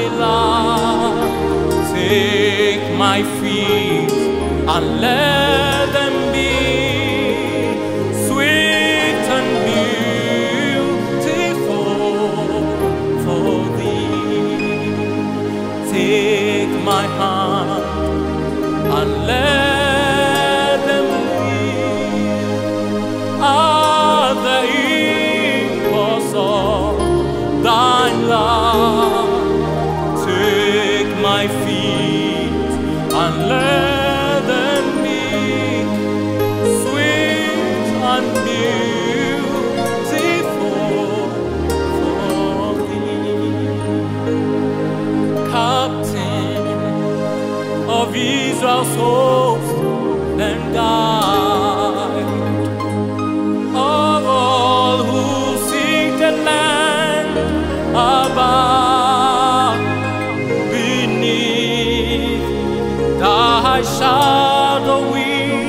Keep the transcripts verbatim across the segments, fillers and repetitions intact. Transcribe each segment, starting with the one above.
thy love. Take my feet and let them be sweet and beautiful for thee. Take my hand and let them be at the impulse of thy love. Take my feet and let them be sweet and beautiful for thee. Captain of Israel's host and guide of all who seek the land above, beneath thy shadow we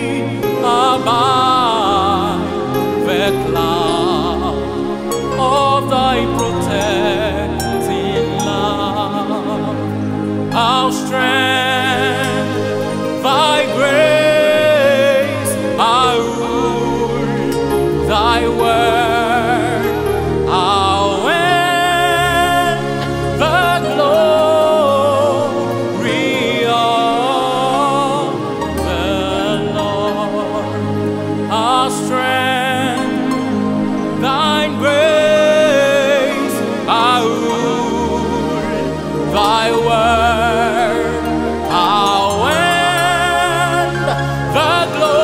abide, the cloud of thy protecting love, our strength, thy grace, our rule, thy word, our end, the glory of the Lord, our strength, thine grace, our rule, thy word, our end, the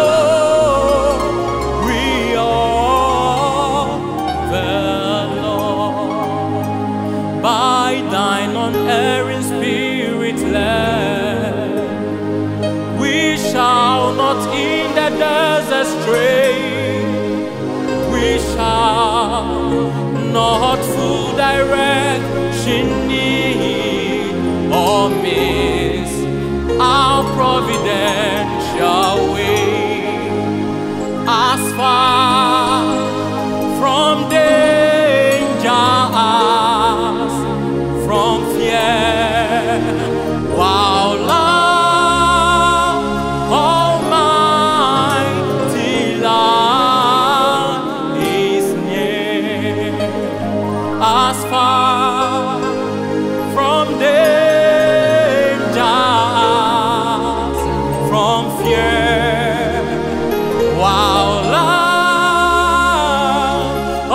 glory of the Lord. By thine unerring spirit led, we shall not in the desert stray. We shall not full direction need or miss our providential way. As far from danger as from fear, while love, almighty love, is near. As far from danger as from fear, while love,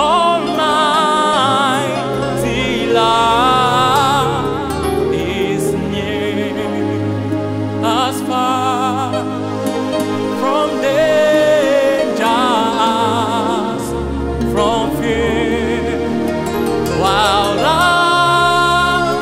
almighty love, is near. As far from danger as from fear, while love,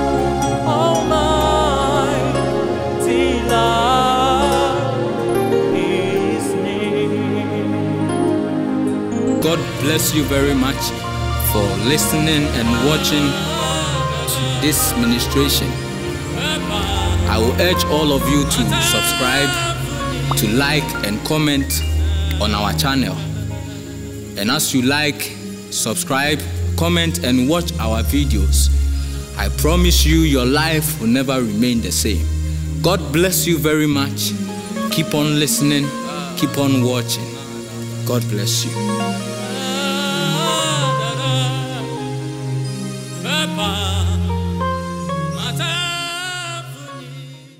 almighty love, is near. God bless you very much for listening and watching to this ministration. I will urge all of you to subscribe, to like and comment on our channel. And as you like, subscribe, comment and watch our videos, I promise you your life will never remain the same. God bless you very much. Keep on listening, keep on watching. God bless you.